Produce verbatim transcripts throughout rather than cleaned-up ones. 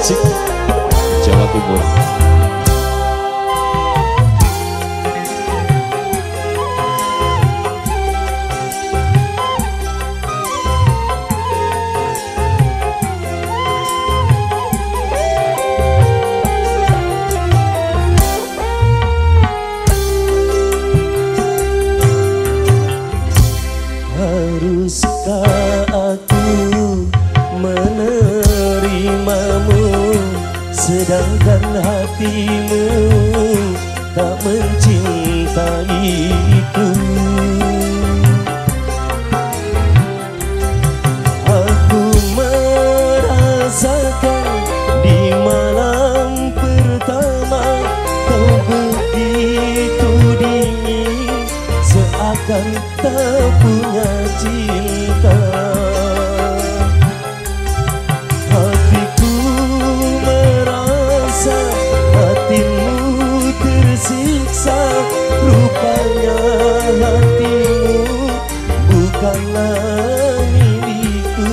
Musik Jawa Timur. Haruskah aku menerimamu, sedangkan hatimu tak mencintaiku? Aku merasakan di malam pertama kau begitu dingin, seakan tak punya cinta. Hatiku merasa hatimu tersiksa, rupanya hatimu bukanlah milikku.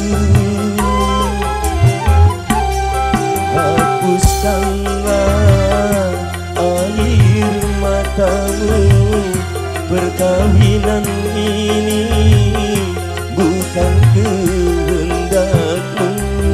Hapuskanlah air matamu, perkawinan ini bukan kehendakmu.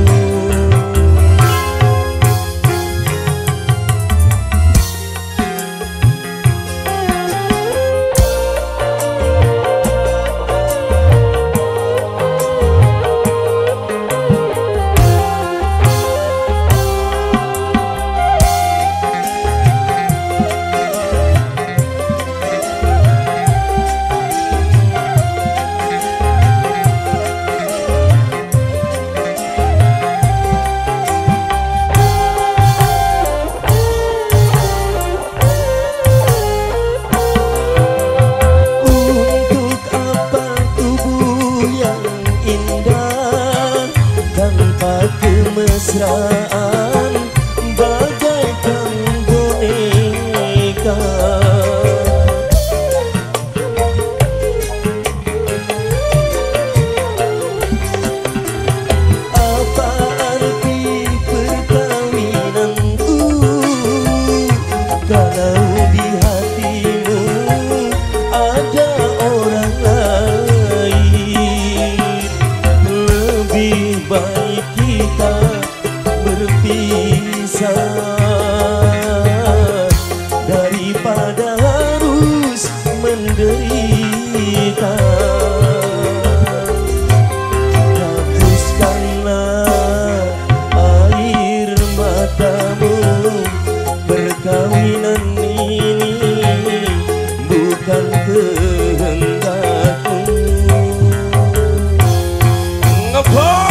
Kemesraan bagaikan boneka, apa arti perkawinanku kalau di hatimu ada orang lain? Lebih baik kita berpisah daripada harus menderita. Hapuskanlah air matamu, perkawinan ini bukan kehendakmu. Ngepot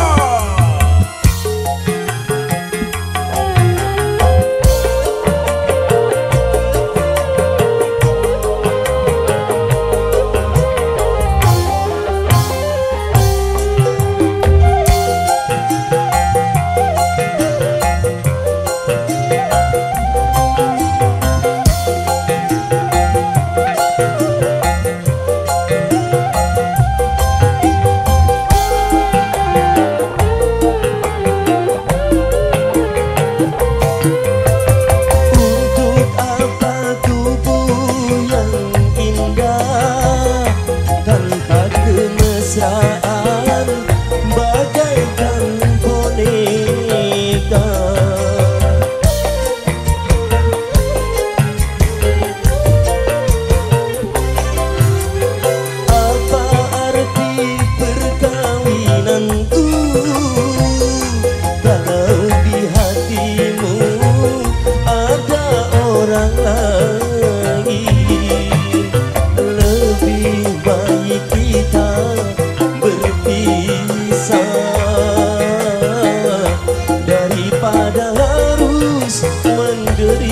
bagaikan boneka. Apa arti perkawinanku kalau di hatimu ada orang lain? Lebih baik kita berpisah daripada harus menderita.